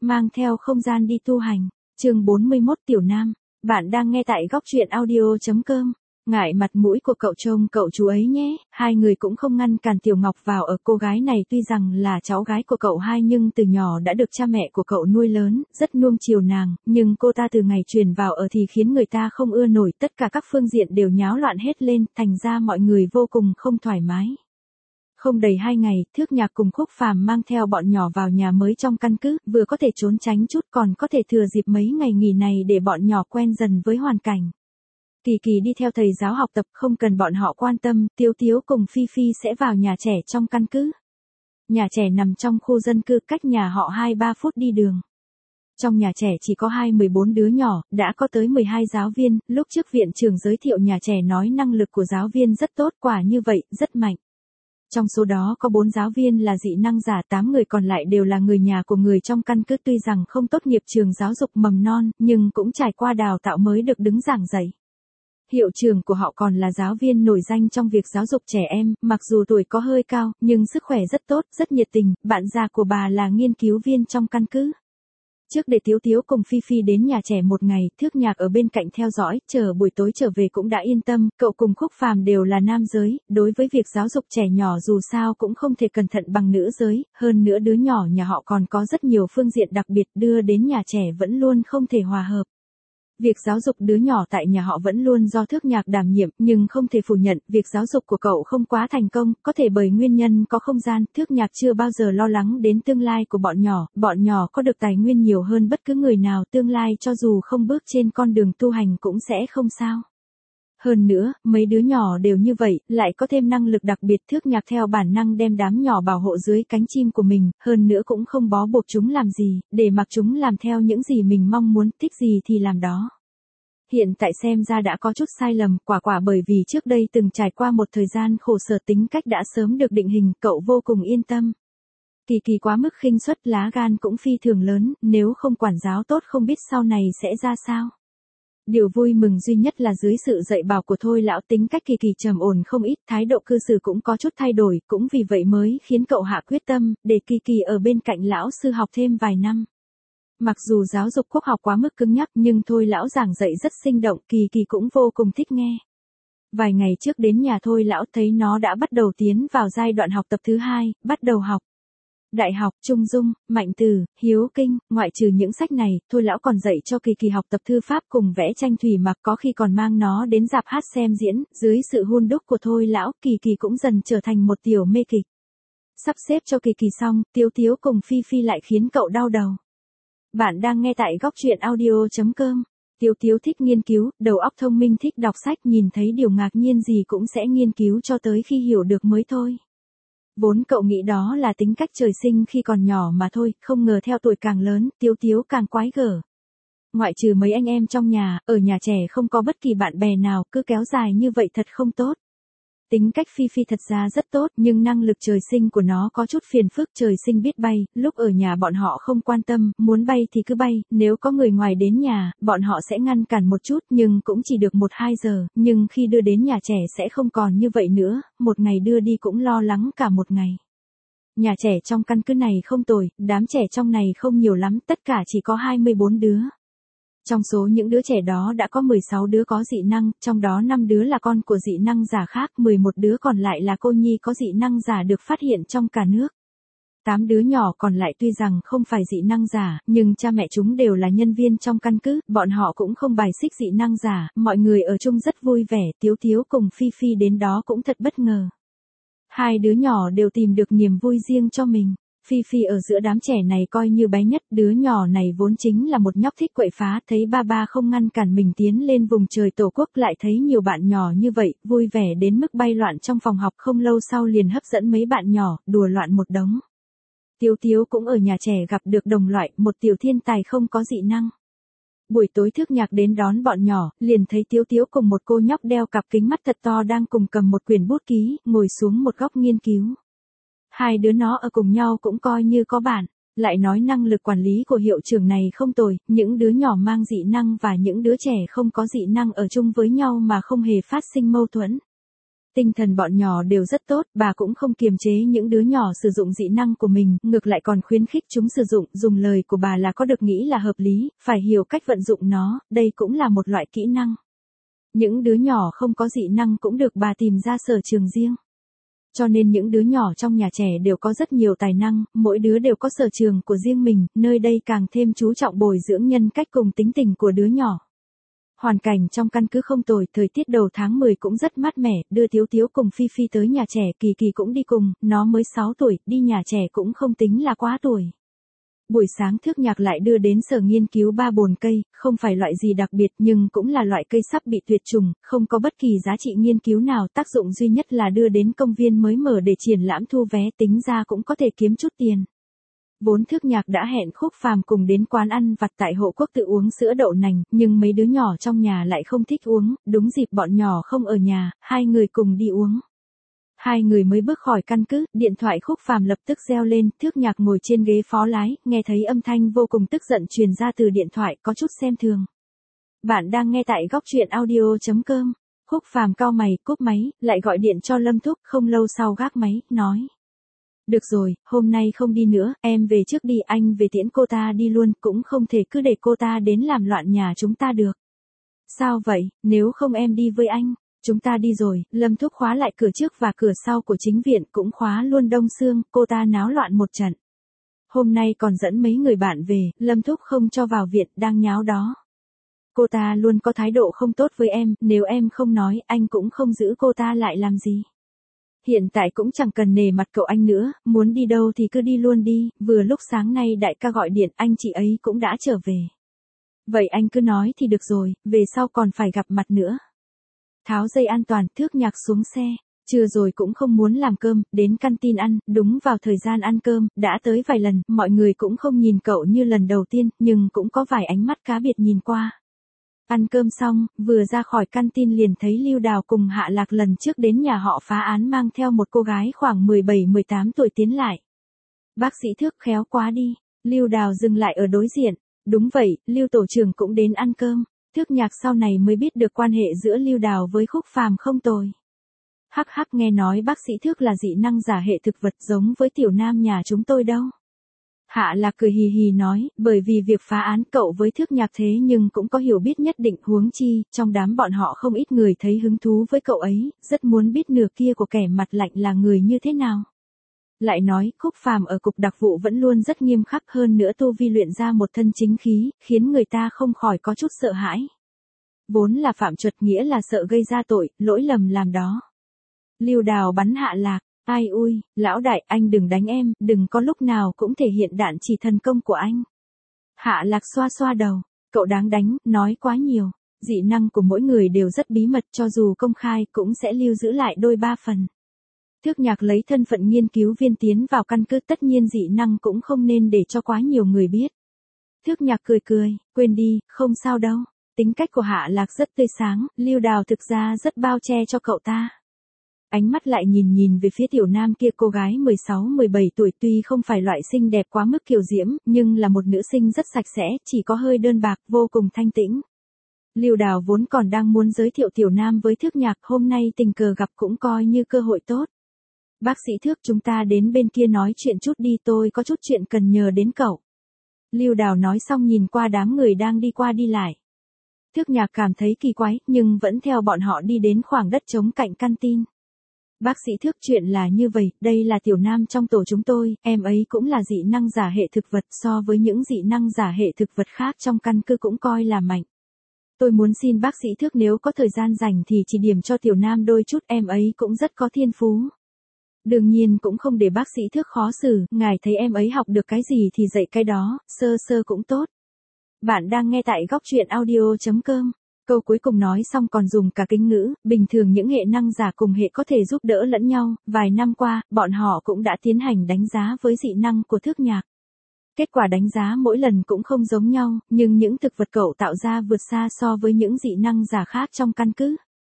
mang theo không gian đi tu hành. Chương 41 Tiểu Nam, bạn đang nghe tại góc truyện audio.com. Ngại mặt mũi của cậu trông cậu chú ấy nhé. Hai người cũng không ngăn cản Tiểu Ngọc vào ở. Cô gái này tuy rằng là cháu gái của cậu hai nhưng từ nhỏ đã được cha mẹ của cậu nuôi lớn, rất nuông chiều nàng, nhưng cô ta từ ngày truyền vào ở thì khiến người ta không ưa nổi, tất cả các phương diện đều nháo loạn hết lên, thành ra mọi người vô cùng không thoải mái. Không đầy 2 ngày, Thước Nhạc cùng Khúc Phàm mang theo bọn nhỏ vào nhà mới trong căn cứ, vừa có thể trốn tránh chút còn có thể thừa dịp mấy ngày nghỉ này để bọn nhỏ quen dần với hoàn cảnh. Kỳ Kỳ đi theo thầy giáo học tập, không cần bọn họ quan tâm, Tiếu Tiếu cùng Phi Phi sẽ vào nhà trẻ trong căn cứ. Nhà trẻ nằm trong khu dân cư, cách nhà họ 2-3 phút đi đường. Trong nhà trẻ chỉ có 14 đứa nhỏ, đã có tới 12 giáo viên, lúc trước viện trưởng giới thiệu nhà trẻ nói năng lực của giáo viên rất tốt, quả như vậy, rất mạnh. Trong số đó có 4 giáo viên là dị năng giả, 8 người còn lại đều là người nhà của người trong căn cứ, tuy rằng không tốt nghiệp trường giáo dục mầm non, nhưng cũng trải qua đào tạo mới được đứng giảng dạy. Hiệu trưởng của họ còn là giáo viên nổi danh trong việc giáo dục trẻ em, mặc dù tuổi có hơi cao, nhưng sức khỏe rất tốt, rất nhiệt tình, bạn già của bà là nghiên cứu viên trong căn cứ. Trước để Tiếu Tiếu cùng Phi Phi đến nhà trẻ một ngày, Thước Nhạc ở bên cạnh theo dõi, chờ buổi tối trở về cũng đã yên tâm, cậu cùng Khúc Phàm đều là nam giới, đối với việc giáo dục trẻ nhỏ dù sao cũng không thể cẩn thận bằng nữ giới, hơn nữa đứa nhỏ nhà họ còn có rất nhiều phương diện đặc biệt, đưa đến nhà trẻ vẫn luôn không thể hòa hợp. Việc giáo dục đứa nhỏ tại nhà họ vẫn luôn do Thước Nhạc đảm nhiệm, nhưng không thể phủ nhận, việc giáo dục của cậu không quá thành công, có thể bởi nguyên nhân có không gian, Thước Nhạc chưa bao giờ lo lắng đến tương lai của bọn nhỏ có được tài nguyên nhiều hơn bất cứ người nào, tương lai cho dù không bước trên con đường tu hành cũng sẽ không sao. Hơn nữa, mấy đứa nhỏ đều như vậy, lại có thêm năng lực đặc biệt, Thước Nhạc theo bản năng đem đám nhỏ bảo hộ dưới cánh chim của mình, hơn nữa cũng không bó buộc chúng làm gì, để mặc chúng làm theo những gì mình mong muốn, thích gì thì làm đó. Hiện tại xem ra đã có chút sai lầm, quả bởi vì trước đây từng trải qua một thời gian khổ sở, tính cách đã sớm được định hình, cậu vô cùng yên tâm. Kỳ Kỳ quá mức khinh suất, lá gan cũng phi thường lớn, nếu không quản giáo tốt không biết sau này sẽ ra sao. Điều vui mừng duy nhất là dưới sự dạy bảo của Thôi lão, tính cách Kỳ Kỳ trầm ổn không ít, thái độ cư xử cũng có chút thay đổi, cũng vì vậy mới khiến cậu hạ quyết tâm, để Kỳ Kỳ ở bên cạnh lão sư học thêm vài năm. Mặc dù giáo dục quốc học quá mức cứng nhắc nhưng Thôi lão giảng dạy rất sinh động, Kỳ Kỳ cũng vô cùng thích nghe. Vài ngày trước đến nhà Thôi lão thấy nó đã bắt đầu tiến vào giai đoạn học tập thứ 2, bắt đầu học đại học, trung dung, mạnh từ, hiếu kinh, ngoại trừ những sách này, Thôi lão còn dạy cho Kỳ Kỳ học tập thư pháp cùng vẽ tranh thủy mặc, có khi còn mang nó đến rạp hát xem diễn, dưới sự hun đúc của Thôi lão, Kỳ Kỳ cũng dần trở thành một tiểu mê kịch. Sắp xếp cho Kỳ Kỳ xong, Tiếu Tiếu cùng Phi Phi lại khiến cậu đau đầu. Bạn đang nghe tại góc truyện audio.com. Tiếu Tiếu thích nghiên cứu, đầu óc thông minh, thích đọc sách, nhìn thấy điều ngạc nhiên gì cũng sẽ nghiên cứu cho tới khi hiểu được mới thôi. Vốn cậu nghĩ đó là tính cách trời sinh khi còn nhỏ mà thôi, không ngờ theo tuổi càng lớn, Tiếu Tiếu càng quái gở. Ngoại trừ mấy anh em trong nhà, ở nhà trẻ không có bất kỳ bạn bè nào, cứ kéo dài như vậy thật không tốt. Tính cách Phi Phi thật ra rất tốt, nhưng năng lực trời sinh của nó có chút phiền phức, trời sinh biết bay, lúc ở nhà bọn họ không quan tâm, muốn bay thì cứ bay, nếu có người ngoài đến nhà, bọn họ sẽ ngăn cản một chút, nhưng cũng chỉ được 1-2 giờ, nhưng khi đưa đến nhà trẻ sẽ không còn như vậy nữa, một ngày đưa đi cũng lo lắng cả một ngày. Nhà trẻ trong căn cứ này không tồi, đám trẻ trong này không nhiều lắm, tất cả chỉ có 24 đứa. Trong số những đứa trẻ đó đã có 16 đứa có dị năng, trong đó 5 đứa là con của dị năng giả khác, 11 đứa còn lại là cô nhi có dị năng giả được phát hiện trong cả nước. 8 đứa nhỏ còn lại tuy rằng không phải dị năng giả, nhưng cha mẹ chúng đều là nhân viên trong căn cứ, bọn họ cũng không bài xích dị năng giả, mọi người ở chung rất vui vẻ, Tiếu Tiếu cùng Phi Phi đến đó cũng thật bất ngờ. Hai đứa nhỏ đều tìm được niềm vui riêng cho mình. Phi Phi ở giữa đám trẻ này coi như bé nhất, đứa nhỏ này vốn chính là một nhóc thích quậy phá, thấy ba không ngăn cản mình tiến lên vùng trời tổ quốc, lại thấy nhiều bạn nhỏ như vậy, vui vẻ đến mức bay loạn trong phòng học, không lâu sau liền hấp dẫn mấy bạn nhỏ, đùa loạn một đống. Tiếu Tiếu cũng ở nhà trẻ gặp được đồng loại, một tiểu thiên tài không có dị năng. Buổi tối Thước Nhạc đến đón bọn nhỏ, liền thấy Tiếu Tiếu cùng một cô nhóc đeo cặp kính mắt thật to đang cùng cầm một quyển bút ký, ngồi xuống một góc nghiên cứu. Hai đứa nó ở cùng nhau cũng coi như có bạn, lại nói năng lực quản lý của hiệu trưởng này không tồi, những đứa nhỏ mang dị năng và những đứa trẻ không có dị năng ở chung với nhau mà không hề phát sinh mâu thuẫn. Tinh thần bọn nhỏ đều rất tốt, bà cũng không kiềm chế những đứa nhỏ sử dụng dị năng của mình, ngược lại còn khuyến khích chúng sử dụng, dùng lời của bà là có được nghĩ là hợp lý, phải hiểu cách vận dụng nó, đây cũng là một loại kỹ năng. Những đứa nhỏ không có dị năng cũng được bà tìm ra sở trường riêng. Cho nên những đứa nhỏ trong nhà trẻ đều có rất nhiều tài năng, mỗi đứa đều có sở trường của riêng mình, nơi đây càng thêm chú trọng bồi dưỡng nhân cách cùng tính tình của đứa nhỏ. Hoàn cảnh trong căn cứ không tồi, thời tiết đầu tháng 10 cũng rất mát mẻ, đưa Tiếu Tiếu cùng Phi Phi tới nhà trẻ, Kỳ Kỳ cũng đi cùng, nó mới 6 tuổi, đi nhà trẻ cũng không tính là quá tuổi. Buổi sáng Thước Nhạc lại đưa đến sở nghiên cứu 3 bồn cây, không phải loại gì đặc biệt nhưng cũng là loại cây sắp bị tuyệt chủng, không có bất kỳ giá trị nghiên cứu nào, tác dụng duy nhất là đưa đến công viên mới mở để triển lãm thu vé, tính ra cũng có thể kiếm chút tiền. Vốn Thước Nhạc đã hẹn Khúc Phàm cùng đến quán ăn vặt tại Hộ Quốc tự uống sữa đậu nành, nhưng mấy đứa nhỏ trong nhà lại không thích uống, đúng dịp bọn nhỏ không ở nhà, hai người cùng đi uống. Hai người mới bước khỏi căn cứ, điện thoại Khúc Phàm lập tức reo lên, Thước Nhạc ngồi trên ghế phó lái, nghe thấy âm thanh vô cùng tức giận truyền ra từ điện thoại, có chút xem thường. Bạn đang nghe tại góc truyện audio.com. Khúc Phàm cau mày, cúp máy, lại gọi điện cho Lâm Thúc, không lâu sau gác máy, nói. Được rồi, hôm nay không đi nữa, em về trước đi, anh về tiễn cô ta đi luôn, cũng không thể cứ để cô ta đến làm loạn nhà chúng ta được. Sao vậy, nếu không em đi với anh? Chúng ta đi rồi, Lâm Thúc khóa lại cửa trước và cửa sau của chính viện cũng khóa luôn Đông Sương, cô ta náo loạn một trận. Hôm nay còn dẫn mấy người bạn về, Lâm Thúc không cho vào viện, đang nháo đó. Cô ta luôn có thái độ không tốt với em, nếu em không nói, anh cũng không giữ cô ta lại làm gì. Hiện tại cũng chẳng cần nể mặt cậu anh nữa, muốn đi đâu thì cứ đi luôn đi, vừa lúc sáng nay đại ca gọi điện, anh chị ấy cũng đã trở về. Vậy anh cứ nói thì được rồi, về sau còn phải gặp mặt nữa. Tháo dây an toàn, Thước Nhạc xuống xe, trưa rồi cũng không muốn làm cơm, đến căn tin ăn, đúng vào thời gian ăn cơm, đã tới vài lần, mọi người cũng không nhìn cậu như lần đầu tiên, nhưng cũng có vài ánh mắt cá biệt nhìn qua. Ăn cơm xong, vừa ra khỏi căn tin liền thấy Lưu Đào cùng Hạ Lạc lần trước đến nhà họ phá án mang theo một cô gái khoảng 17-18 tuổi tiến lại. Bác sĩ Thước khéo quá đi, Lưu Đào dừng lại ở đối diện. Đúng vậy, Lưu tổ trưởng cũng đến ăn cơm. Thước Nhạc sau này mới biết được quan hệ giữa Lưu Đào với Khúc Phàm không tồi. Hắc hắc, nghe nói bác sĩ Thước là dị năng giả hệ thực vật giống với tiểu nam nhà chúng tôi đâu. Hạ Lạc cười hì hì nói, bởi vì việc phá án cậu với Thước Nhạc thế nhưng cũng có hiểu biết nhất định, huống chi, trong đám bọn họ không ít người thấy hứng thú với cậu ấy, rất muốn biết nửa kia của kẻ mặt lạnh là người như thế nào. Lại nói, Khúc Phàm ở cục đặc vụ vẫn luôn rất nghiêm khắc, hơn nữa tu vi luyện ra một thân chính khí, khiến người ta không khỏi có chút sợ hãi. Vốn là phạm luật, nghĩa là sợ gây ra tội, lỗi lầm làm đó. Lưu Đào bắn Hạ Lạc, ai ui, lão đại, anh đừng đánh em, đừng có lúc nào cũng thể hiện đạn chỉ thần công của anh. Hạ Lạc xoa xoa đầu, cậu đáng đánh, nói quá nhiều. Dị năng của mỗi người đều rất bí mật, cho dù công khai cũng sẽ lưu giữ lại đôi ba phần. Thước Nhạc lấy thân phận nghiên cứu viên tiến vào căn cứ, tất nhiên dị năng cũng không nên để cho quá nhiều người biết. Thước Nhạc cười cười, quên đi, không sao đâu. Tính cách của Hạ Lạc rất tươi sáng, Lưu Đào thực ra rất bao che cho cậu ta. Ánh mắt lại nhìn về phía tiểu nam kia, cô gái 16-17 tuổi tuy không phải loại xinh đẹp quá mức kiều diễm, nhưng là một nữ sinh rất sạch sẽ, chỉ có hơi đơn bạc, vô cùng thanh tĩnh. Lưu Đào vốn còn đang muốn giới thiệu tiểu nam với Thước Nhạc, hôm nay tình cờ gặp cũng coi như cơ hội tốt. Bác sĩ Thước, chúng ta đến bên kia nói chuyện chút đi, tôi có chút chuyện cần nhờ đến cậu. Lưu Đào nói xong nhìn qua đám người đang đi qua đi lại. Thước Nhạc cảm thấy kỳ quái, nhưng vẫn theo bọn họ đi đến khoảng đất trống cạnh căn tin. Bác sĩ Thước, chuyện là như vậy, đây là tiểu nam trong tổ chúng tôi, em ấy cũng là dị năng giả hệ thực vật, so với những dị năng giả hệ thực vật khác trong căn cứ cũng coi là mạnh. Tôi muốn xin bác sĩ Thước nếu có thời gian rảnh thì chỉ điểm cho tiểu nam đôi chút, em ấy cũng rất có thiên phú. Đương nhiên cũng không để bác sĩ Thước khó xử, ngài thấy em ấy học được cái gì thì dạy cái đó, sơ sơ cũng tốt. Bạn đang nghe tại góc truyện audio.com. Câu cuối cùng nói xong còn dùng cả kính ngữ, bình thường những hệ năng giả cùng hệ có thể giúp đỡ lẫn nhau, vài năm qua, bọn họ cũng đã tiến hành đánh giá với dị năng của Thước Nhạc. Kết quả đánh giá mỗi lần cũng không giống nhau, nhưng những thực vật cậu tạo ra vượt xa so với những dị năng giả khác trong căn cứ.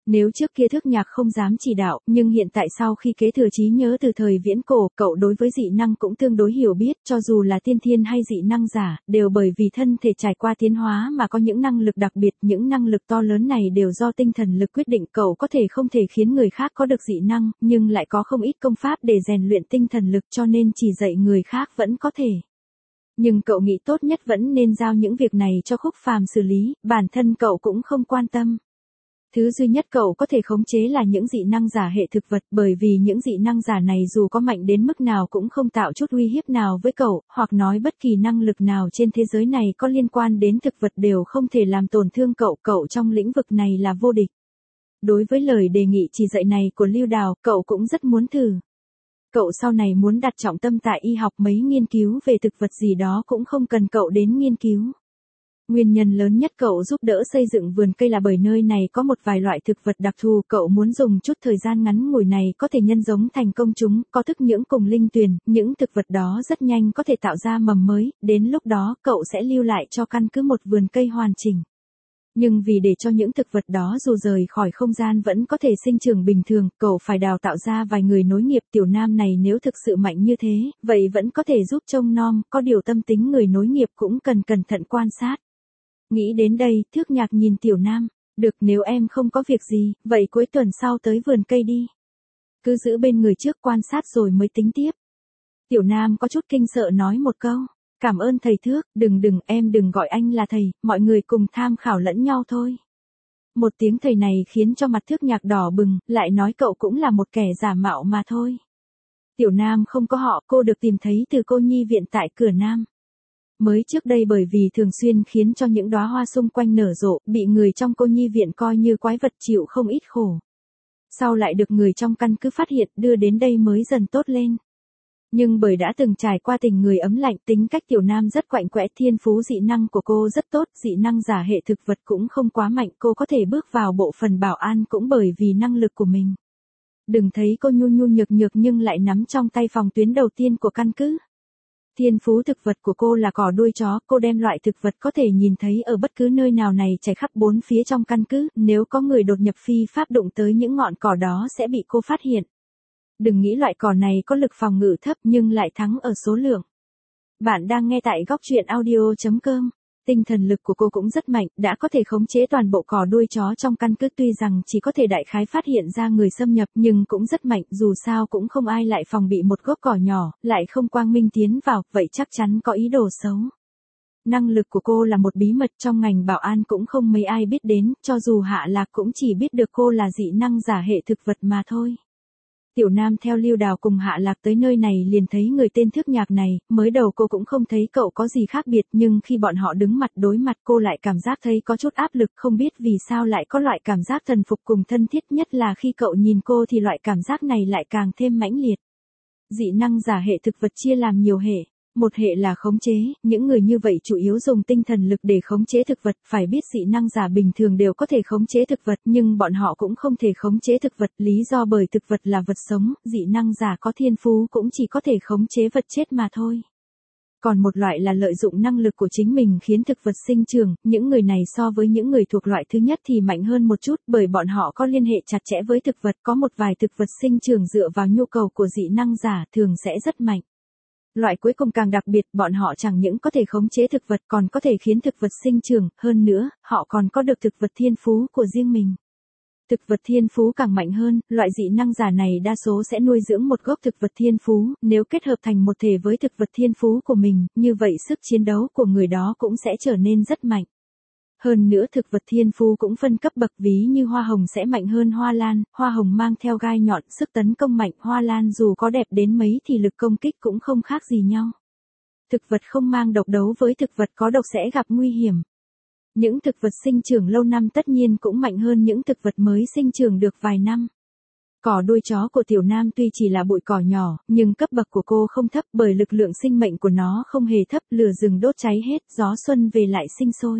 Nếu trước kia Thước Nhạc không dám chỉ đạo, nhưng hiện tại sau khi kế thừa trí nhớ từ thời viễn cổ, cậu đối với dị năng cũng tương đối hiểu biết, cho dù là tiên thiên hay dị năng giả, đều bởi vì thân thể trải qua tiến hóa mà có những năng lực đặc biệt, những năng lực to lớn này đều do tinh thần lực quyết định. Cậu có thể không thể khiến người khác có được dị năng, nhưng lại có không ít công pháp để rèn luyện tinh thần lực, cho nên chỉ dạy người khác vẫn có thể. Nhưng cậu nghĩ tốt nhất vẫn nên giao những việc này cho Khúc Phàm xử lý, bản thân cậu cũng không quan tâm. Thứ duy nhất cậu có thể khống chế là những dị năng giả hệ thực vật, bởi vì những dị năng giả này dù có mạnh đến mức nào cũng không tạo chút uy hiếp nào với cậu, hoặc nói bất kỳ năng lực nào trên thế giới này có liên quan đến thực vật đều không thể làm tổn thương cậu, cậu trong lĩnh vực này là vô địch. Đối với lời đề nghị chỉ dạy này của Lưu Đào, cậu cũng rất muốn thử. Cậu sau này muốn đặt trọng tâm tại y học, mấy nghiên cứu về thực vật gì đó cũng không cần cậu đến nghiên cứu. Nguyên nhân lớn nhất cậu giúp đỡ xây dựng vườn cây là bởi nơi này có một vài loại thực vật đặc thù, cậu muốn dùng chút thời gian ngắn ngủi này có thể nhân giống thành công chúng, có thức nhưỡng cùng linh tuyền, những thực vật đó rất nhanh có thể tạo ra mầm mới, đến lúc đó cậu sẽ lưu lại cho căn cứ một vườn cây hoàn chỉnh. Nhưng vì để cho những thực vật đó dù rời khỏi không gian vẫn có thể sinh trưởng bình thường, cậu phải đào tạo ra vài người nối nghiệp. Tiểu Nam này nếu thực sự mạnh như thế, vậy vẫn có thể giúp trông nom, có điều tâm tính người nối nghiệp cũng cần cẩn thận quan sát. Nghĩ đến đây, Thước Nhạc nhìn Tiểu Nam, được, nếu em không có việc gì, vậy cuối tuần sau tới vườn cây đi. Cứ giữ bên người trước quan sát rồi mới tính tiếp. Tiểu Nam có chút kinh sợ nói một câu, cảm ơn thầy Thước, đừng, em đừng gọi anh là thầy, mọi người cùng tham khảo lẫn nhau thôi. Một tiếng thầy này khiến cho mặt Thước Nhạc đỏ bừng, lại nói cậu cũng là một kẻ giả mạo mà thôi. Tiểu Nam không có họ, cô được tìm thấy từ cô nhi viện tại cửa Nam. Mới trước đây bởi vì thường xuyên khiến cho những đóa hoa xung quanh nở rộ, bị người trong cô nhi viện coi như quái vật, chịu không ít khổ. Sau lại được người trong căn cứ phát hiện, đưa đến đây mới dần tốt lên. Nhưng bởi đã từng trải qua tình người ấm lạnh, tính cách Tiểu Nam rất quạnh quẽ, thiên phú dị năng của cô rất tốt, dị năng giả hệ thực vật cũng không quá mạnh, cô có thể bước vào bộ phận bảo an cũng bởi vì năng lực của mình. Đừng thấy cô nhu nhu nhược nhược nhưng lại nắm trong tay phòng tuyến đầu tiên của căn cứ. Thiên phú thực vật của cô là cỏ đuôi chó, cô đem loại thực vật có thể nhìn thấy ở bất cứ nơi nào này chảy khắp bốn phía trong căn cứ, nếu có người đột nhập phi pháp đụng tới những ngọn cỏ đó sẽ bị cô phát hiện. Đừng nghĩ loại cỏ này có lực phòng ngự thấp nhưng lại thắng ở số lượng. Bạn đang nghe tại góc truyện audio.com. Tinh thần lực của cô cũng rất mạnh, đã có thể khống chế toàn bộ cỏ đuôi chó trong căn cứ, tuy rằng chỉ có thể đại khái phát hiện ra người xâm nhập nhưng cũng rất mạnh, dù sao cũng không ai lại phòng bị một gốc cỏ nhỏ, lại không quang minh tiến vào, vậy chắc chắn có ý đồ xấu. Năng lực của cô là một bí mật trong ngành bảo an cũng không mấy ai biết đến, cho dù Hạ Lạc cũng chỉ biết được cô là dị năng giả hệ thực vật mà thôi. Tiểu Nam theo Lưu Đào cùng Hạ Lạc tới nơi này liền thấy người tên Thước Nhạc này, mới đầu cô cũng không thấy cậu có gì khác biệt nhưng khi bọn họ đứng mặt đối mặt cô lại cảm giác thấy có chút áp lực, không biết vì sao lại có loại cảm giác thần phục cùng thân thiết, nhất là khi cậu nhìn cô thì loại cảm giác này lại càng thêm mãnh liệt. Dị năng giả hệ thực vật chia làm nhiều hệ. Một hệ là khống chế, những người như vậy chủ yếu dùng tinh thần lực để khống chế thực vật, phải biết dị năng giả bình thường đều có thể khống chế thực vật nhưng bọn họ cũng không thể khống chế thực vật, lý do bởi thực vật là vật sống, dị năng giả có thiên phú cũng chỉ có thể khống chế vật chết mà thôi. Còn một loại là lợi dụng năng lực của chính mình khiến thực vật sinh trưởng, những người này so với những người thuộc loại thứ nhất thì mạnh hơn một chút bởi bọn họ có liên hệ chặt chẽ với thực vật, có một vài thực vật sinh trưởng dựa vào nhu cầu của dị năng giả thường sẽ rất mạnh. Loại cuối cùng càng đặc biệt, bọn họ chẳng những có thể khống chế thực vật còn có thể khiến thực vật sinh trưởng, hơn nữa, họ còn có được thực vật thiên phú của riêng mình. Thực vật thiên phú càng mạnh hơn, loại dị năng giả này đa số sẽ nuôi dưỡng một gốc thực vật thiên phú, nếu kết hợp thành một thể với thực vật thiên phú của mình, như vậy sức chiến đấu của người đó cũng sẽ trở nên rất mạnh. Hơn nữa thực vật thiên phú cũng phân cấp bậc, ví như hoa hồng sẽ mạnh hơn hoa lan, hoa hồng mang theo gai nhọn, sức tấn công mạnh, hoa lan dù có đẹp đến mấy thì lực công kích cũng không khác gì nhau. Thực vật không mang độc đấu với thực vật có độc sẽ gặp nguy hiểm. Những thực vật sinh trưởng lâu năm tất nhiên cũng mạnh hơn những thực vật mới sinh trưởng được vài năm. Cỏ đuôi chó của Tiểu Nam tuy chỉ là bụi cỏ nhỏ, nhưng cấp bậc của cô không thấp bởi lực lượng sinh mệnh của nó không hề thấp, lửa rừng đốt cháy hết, gió xuân về lại sinh sôi.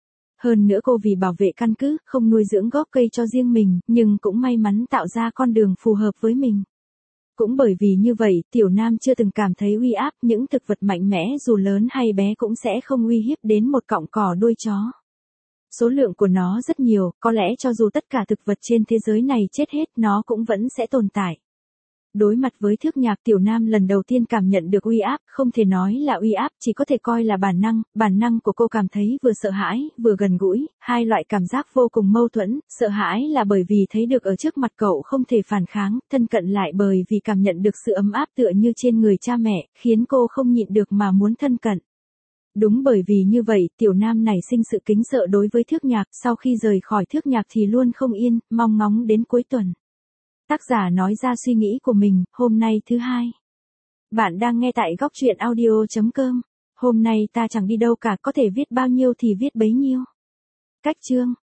Hơn nữa cô vì bảo vệ căn cứ, không nuôi dưỡng gốc cây cho riêng mình, nhưng cũng may mắn tạo ra con đường phù hợp với mình. Cũng bởi vì như vậy, Tiểu Nam chưa từng cảm thấy uy áp, những thực vật mạnh mẽ dù lớn hay bé cũng sẽ không uy hiếp đến một cọng cỏ đuôi chó. Số lượng của nó rất nhiều, có lẽ cho dù tất cả thực vật trên thế giới này chết hết nó cũng vẫn sẽ tồn tại. Đối mặt với Thước Nhạc, Tiểu Nam lần đầu tiên cảm nhận được uy áp, không thể nói là uy áp, chỉ có thể coi là bản năng của cô cảm thấy vừa sợ hãi, vừa gần gũi, hai loại cảm giác vô cùng mâu thuẫn, sợ hãi là bởi vì thấy được ở trước mặt cậu không thể phản kháng, thân cận lại bởi vì cảm nhận được sự ấm áp tựa như trên người cha mẹ, khiến cô không nhịn được mà muốn thân cận. Đúng bởi vì như vậy, Tiểu Nam nảy sinh sự kính sợ đối với Thước Nhạc, sau khi rời khỏi Thước Nhạc thì luôn không yên, mong ngóng đến cuối tuần. Tác giả nói ra suy nghĩ của mình, hôm nay thứ hai. Bạn đang nghe tại góc truyện audio.com. Hôm nay ta chẳng đi đâu cả, có thể viết bao nhiêu thì viết bấy nhiêu. Cách chương